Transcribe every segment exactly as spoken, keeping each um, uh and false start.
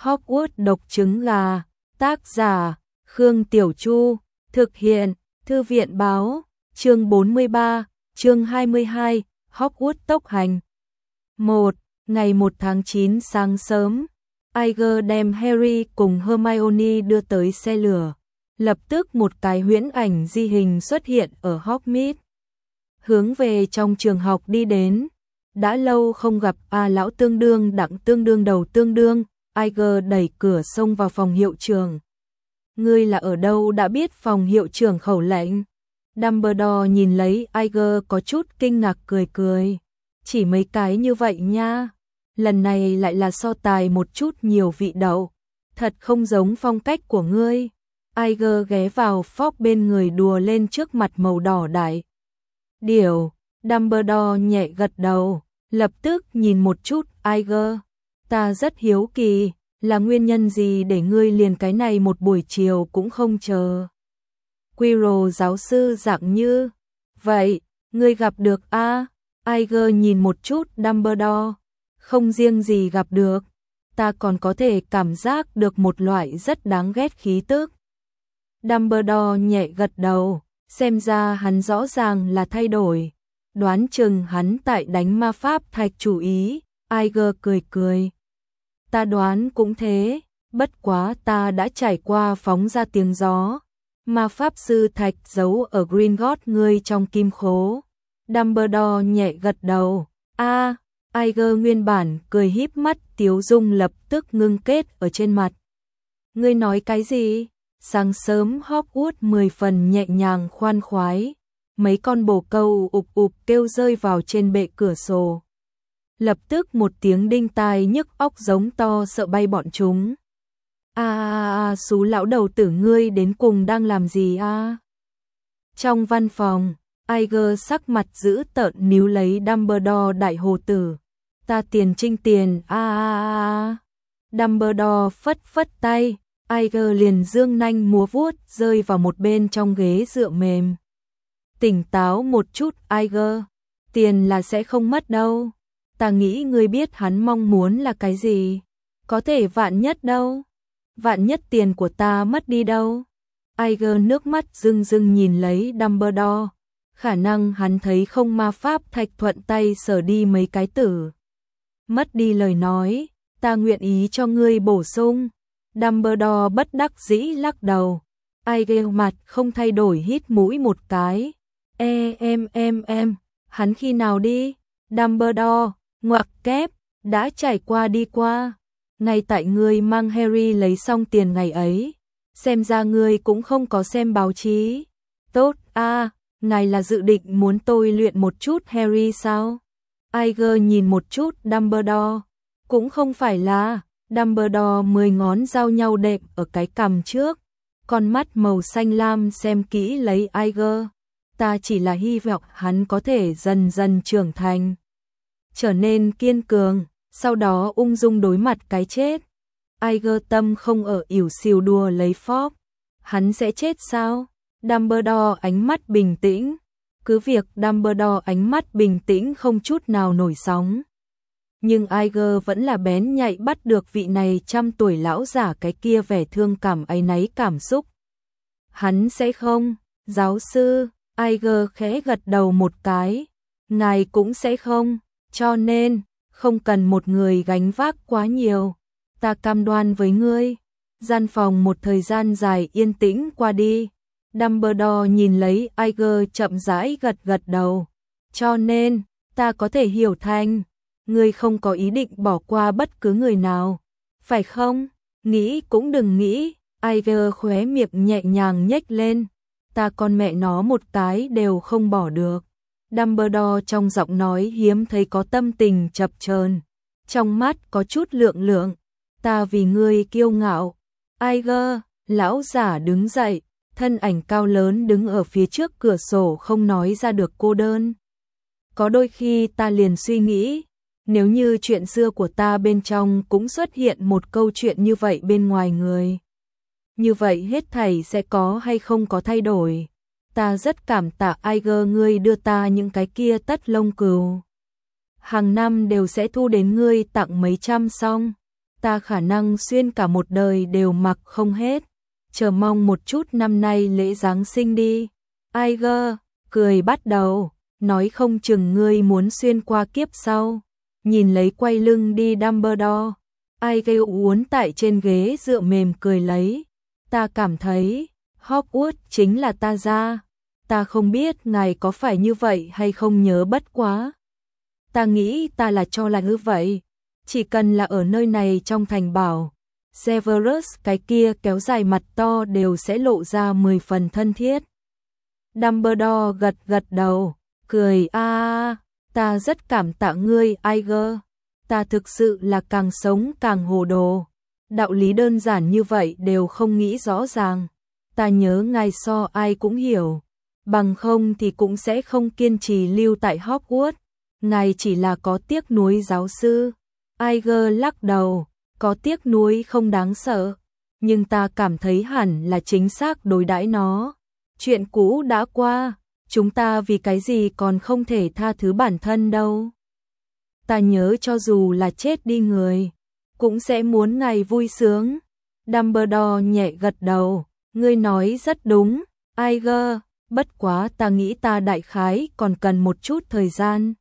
Hogwarts độc trứng gà, tác giả, Khương Tiểu Chu, thực hiện, Thư viện báo, chương bốn mươi ba, chương hai mươi hai, Hogwarts tốc hành. một. Ngày một tháng chín sáng sớm, Iger đem Harry cùng Hermione đưa tới xe lửa. Lập tức một cái huyễn ảnh di hình xuất hiện ở Hogsmeade. Hướng về trong trường học đi đến. Đã lâu không gặp a lão tương đương đặng tương đương đầu tương đương, Iger đẩy cửa xông vào phòng hiệu trưởng. Ngươi là ở đâu đã biết phòng hiệu trưởng khẩu lệnh? Dumbledore nhìn lấy Iger có chút kinh ngạc cười cười. Chỉ mấy cái như vậy nha. Lần này lại là so tài một chút nhiều vị đậu. Thật không giống phong cách của ngươi. Iger ghé vào Fogg bên người đùa lên trước mặt màu đỏ đại. Điều, Dumbledore nhẹ gật đầu, lập tức nhìn một chút Iger. Ta rất hiếu kỳ, là nguyên nhân gì để ngươi liền cái này một buổi chiều cũng không chờ. Quirrell giáo sư dạng như, vậy, ngươi gặp được a? Iger nhìn một chút Dumbledore, không riêng gì gặp được, ta còn có thể cảm giác được một loại rất đáng ghét khí tức. Dumbledore nhẹ gật đầu, xem ra hắn rõ ràng là thay đổi, đoán chừng hắn tại đánh ma pháp thạch chủ ý. Iger cười cười. Ta đoán cũng thế, bất quá ta đã trải qua phóng ra tiếng gió. Ma pháp sư thạch giấu ở Gringotts ngươi trong kim khố. Dumbledore nhẹ gật đầu. A, à, Iger nguyên bản cười híp mắt, tiếu dung lập tức ngưng kết ở trên mặt. Ngươi nói cái gì? Sáng sớm Hogwarts mười phần nhẹ nhàng khoan khoái. Mấy con bồ câu ụp ụp kêu rơi vào trên bệ cửa sổ. Lập tức một tiếng đinh tai nhức óc giống to sợ bay bọn chúng. A a a, xú lão đầu tử ngươi đến cùng đang làm gì a? À? Trong văn phòng, Iger sắc mặt dữ tợn níu lấy Dumbledore đại hồ tử. Ta tiền trinh tiền a a a. Dumbledore phất phất tay, Iger liền dương nanh múa vuốt rơi vào một bên trong ghế dựa mềm. Tỉnh táo một chút Iger, tiền là sẽ không mất đâu. Ta nghĩ ngươi biết hắn mong muốn là cái gì. Có thể vạn nhất đâu. Vạn nhất tiền của ta mất đi đâu. Iger nước mắt rưng rưng nhìn lấy Dumbledore. Khả năng hắn thấy không ma pháp thạch thuận tay sở đi mấy cái tử. Mất đi lời nói, ta nguyện ý cho ngươi bổ sung. Dumbledore bất đắc dĩ lắc đầu. Iger mặt không thay đổi hít mũi một cái. E em em em, hắn khi nào đi? Dumbledore, ngoặc kép, đã trải qua đi qua. Ngay tại ngươi mang Harry lấy xong tiền ngày ấy. Xem ra ngươi cũng không có xem báo chí. Tốt, a, à, ngài là dự định muốn tôi luyện một chút Harry sao? Iger nhìn một chút Dumbledore. Cũng không phải là. Dumbledore mười ngón giao nhau đệm ở cái cằm trước. Con mắt màu xanh lam xem kỹ lấy Iger. Ta chỉ là hy vọng hắn có thể dần dần trưởng thành, trở nên kiên cường, sau đó ung dung đối mặt cái chết. Iger tâm không ở ỉu xìu đùa lấy Fogg. Hắn sẽ chết sao? Dumbledore ánh mắt bình tĩnh. Cứ việc Dumbledore ánh mắt bình tĩnh không chút nào nổi sóng. Nhưng Iger vẫn là bén nhạy bắt được vị này trăm tuổi lão giả cái kia vẻ thương cảm áy náy cảm xúc. Hắn sẽ không, giáo sư. Iger khẽ gật đầu một cái. Ngài cũng sẽ không, cho nên, không cần một người gánh vác quá nhiều. Ta cam đoan với ngươi. Gian phòng một thời gian dài yên tĩnh qua đi. Dumbledore nhìn lấy Iger chậm rãi gật gật đầu. Cho nên, ta có thể hiểu thành, ngươi không có ý định bỏ qua bất cứ người nào. Phải không? Nghĩ cũng đừng nghĩ. Iger khóe miệng nhẹ nhàng nhếch lên. Ta con mẹ nó một cái đều không bỏ được. Dumbledore trong giọng nói hiếm thấy có tâm tình chập chờn, trong mắt có chút lượng lượng. Ta vì ngươi kiêu ngạo. Iger, lão giả đứng dậy, thân ảnh cao lớn đứng ở phía trước cửa sổ không nói ra được cô đơn. Có đôi khi ta liền suy nghĩ, nếu như chuyện xưa của ta bên trong cũng xuất hiện một câu chuyện như vậy bên ngoài người. Như vậy hết thảy sẽ có hay không có thay đổi. Ta rất cảm tạ Iger ngươi đưa ta những cái kia tất lông cừu. Hàng năm đều sẽ thu đến ngươi tặng mấy trăm xong. ta khả năng xuyên cả một đời đều mặc không hết. Chờ mong một chút năm nay lễ Giáng sinh đi. Iger cười bắt đầu, nói không chừng ngươi muốn xuyên qua kiếp sau. Nhìn lấy quay lưng đi Dumbledore, Iger uốn tại trên ghế dựa mềm cười lấy. Ta cảm thấy Hogwarts chính là ta ra. Ta không biết ngài có phải như vậy hay không, nhớ bất quá. Ta nghĩ ta là cho là như vậy. Chỉ cần là ở nơi này trong thành bảo, Severus cái kia kéo dài mặt to đều sẽ lộ ra mười phần thân thiết. Dumbledore gật gật đầu, cười a à, ta rất cảm tạ ngươi Iger. Ta thực sự là càng sống càng hồ đồ. Đạo lý đơn giản như vậy đều không nghĩ rõ ràng. Ta nhớ ngài so ai cũng hiểu. Bằng không thì cũng sẽ không kiên trì lưu tại Hogwarts. Ngài chỉ là có tiếc nuối giáo sư. Iger lắc đầu, có tiếc nuối không đáng sợ. Nhưng ta cảm thấy hẳn là chính xác đối đãi nó. Chuyện cũ đã qua, chúng ta vì cái gì còn không thể tha thứ bản thân đâu. Ta nhớ cho dù là chết đi người, cũng sẽ muốn ngài vui sướng. Dumbledore nhẹ gật đầu, ngươi nói rất đúng, Iger, bất quá ta nghĩ ta đại khái còn cần một chút thời gian.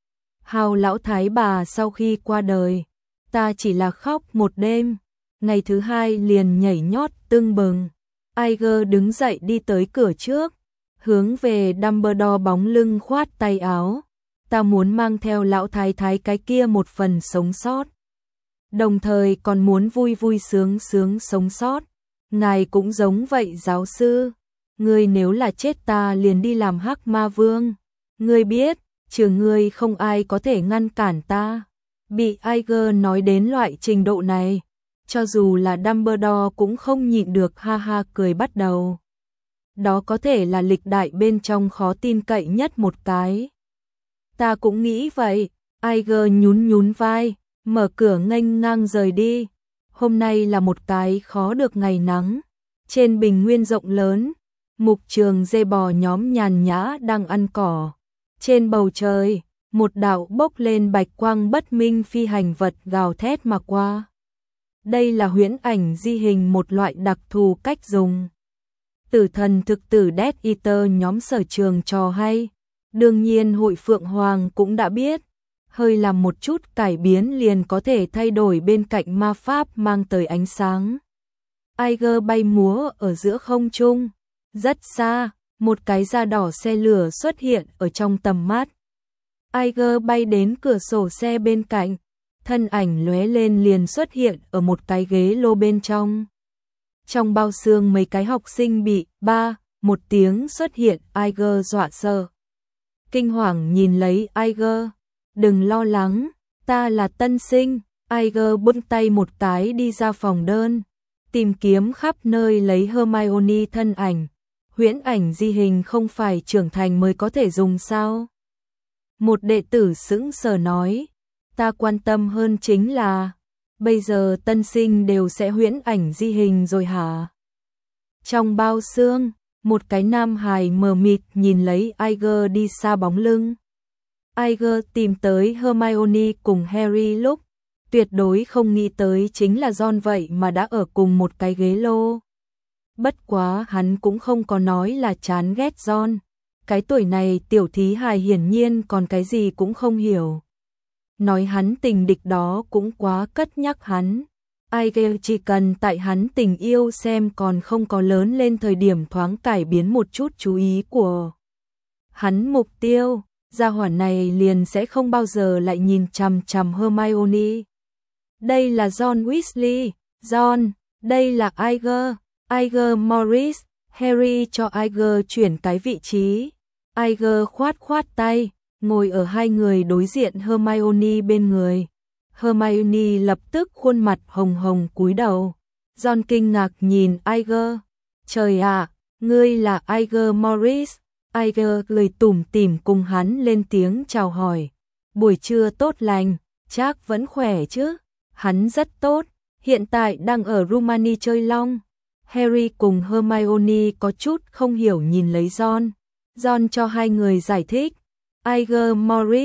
Hào lão thái bà sau khi qua đời, ta chỉ là khóc một đêm, ngày thứ hai liền nhảy nhót tưng bừng. Iger đứng dậy đi tới cửa trước, hướng về Dumbledore bóng lưng khoát tay áo. Ta muốn mang theo lão thái thái cái kia một phần sống sót. Đồng thời còn muốn vui vui sướng sướng sống sót. Ngài cũng giống vậy giáo sư. Ngươi nếu là chết ta liền đi làm Hắc Ma Vương. Ngươi biết, trừ ngươi không ai có thể ngăn cản ta. Bị Iger nói đến loại trình độ này, cho dù là Dumbledore cũng không nhịn được ha ha cười bắt đầu. Đó có thể là lịch đại bên trong khó tin cậy nhất một cái. Ta cũng nghĩ vậy. Iger nhún nhún vai, mở cửa nghênh ngang rời đi. Hôm nay là một cái khó được ngày nắng. Trên bình nguyên rộng lớn, mục trường dê bò nhóm nhàn nhã đang ăn cỏ. Trên bầu trời, một đạo bốc lên bạch quang bất minh phi hành vật gào thét mà qua. Đây là huyễn ảnh di hình, một loại đặc thù cách dùng. Tử thần thực tử Death Eater nhóm sở trường trò hay. Đương nhiên hội Phượng Hoàng cũng đã biết. Hơi làm một chút cải biến liền có thể thay đổi bên cạnh ma pháp mang tới ánh sáng. Iger bay múa ở giữa không trung. Rất xa, một cái da đỏ xe lửa xuất hiện ở trong tầm mắt. Iger bay đến cửa sổ xe bên cạnh. Thân ảnh lóe lên liền xuất hiện ở một cái ghế lô bên trong. Trong bao xương mấy cái học sinh bị ba, một tiếng xuất hiện. Iger dọa sợ. Kinh hoàng nhìn lấy Iger. Đừng lo lắng, ta là tân sinh. Iger buông tay một cái đi ra phòng đơn. Tìm kiếm khắp nơi lấy Hermione thân ảnh. Huyễn ảnh di hình không phải trưởng thành mới có thể dùng sao? Một đệ tử sững sờ nói. Ta quan tâm hơn chính là, bây giờ tân sinh đều sẽ huyễn ảnh di hình rồi hả? Trong bao xương, một cái nam hài mờ mịt nhìn lấy Iger đi xa bóng lưng. Iger tìm tới Hermione cùng Harry lúc, tuyệt đối không nghĩ tới chính là Ron vậy mà đã ở cùng một cái ghế lô. Bất quá hắn cũng không có nói là chán ghét Ron. Cái tuổi này tiểu thí hài hiển nhiên còn cái gì cũng không hiểu. Nói hắn tình địch đó cũng quá cất nhắc hắn. Iger chỉ cần tại hắn tình yêu xem còn không có lớn lên thời điểm thoáng cải biến một chút chú ý của hắn mục tiêu, gia hỏa này liền sẽ không bao giờ lại nhìn chằm chằm Hermione. Đây là John Weasley, John, đây là Iger, Iger Morris. Harry cho Iger chuyển cái vị trí. Iger khoát khoát tay, ngồi ở hai người đối diện Hermione bên người. Hermione lập tức khuôn mặt hồng hồng cúi đầu. John kinh ngạc nhìn Iger. Trời ạ, ngươi là Iger Morris. Iger cười tủm tỉm cùng hắn lên tiếng chào hỏi. Buổi trưa tốt lành, chắc vẫn khỏe chứ? Hắn rất tốt, hiện tại đang ở Rumani chơi long. Harry cùng Hermione có chút không hiểu nhìn lấy Ron. Ron cho hai người giải thích. Iger Morris,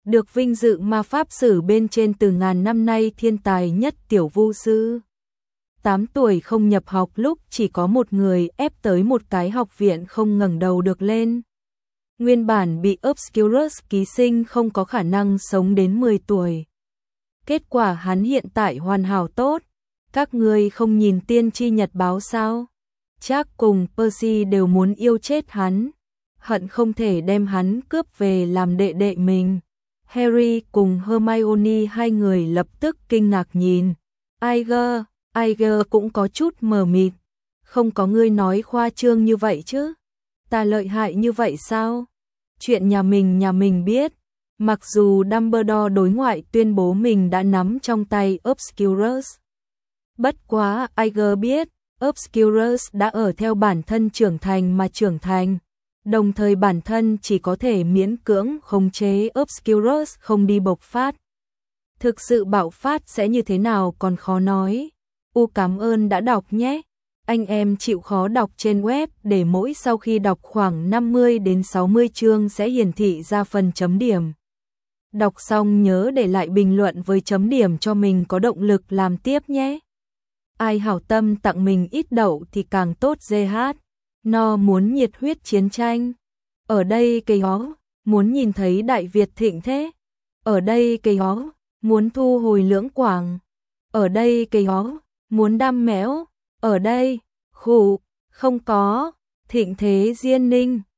được vinh dự ma pháp sử bên trên từ ngàn năm nay thiên tài nhất tiểu vu sư. tám tuổi không nhập học lúc chỉ có một người ép tới một cái học viện không ngẩng đầu được lên. Nguyên bản bị Obscurus ký sinh không có khả năng sống đến mười tuổi. Kết quả hắn hiện tại hoàn hảo tốt. Các ngươi không nhìn tiên tri nhật báo sao? Chắc cùng Percy đều muốn yêu chết hắn. Hận không thể đem hắn cướp về làm đệ đệ mình. Harry cùng Hermione hai người lập tức kinh ngạc nhìn. Iger, Iger cũng có chút mờ mịt. Không có ngươi nói khoa trương như vậy chứ? Ta lợi hại như vậy sao? Chuyện nhà mình nhà mình biết. Mặc dù Dumbledore đối ngoại tuyên bố mình đã nắm trong tay Obscurus. Bất quá Iger biết, Obscurus đã ở theo bản thân trưởng thành mà trưởng thành. Đồng thời bản thân chỉ có thể miễn cưỡng khống chế Obscurus không đi bộc phát. Thực sự bạo phát sẽ như thế nào còn khó nói. U cảm ơn đã đọc nhé. Anh em chịu khó đọc trên web để mỗi sau khi đọc khoảng năm mươi đến sáu mươi chương sẽ hiển thị ra phần chấm điểm. Đọc xong nhớ để lại bình luận với chấm điểm cho mình có động lực làm tiếp nhé. Ai hảo tâm tặng mình ít đậu thì càng tốt giê hát. No muốn nhiệt huyết chiến tranh. Ở đây cây hó, muốn nhìn thấy Đại Việt thịnh thế. Ở đây cây hó, muốn thu hồi lưỡng quảng. Ở đây cây hó, muốn đam méo. Ở đây, khủ, không có, thịnh thế diên ninh.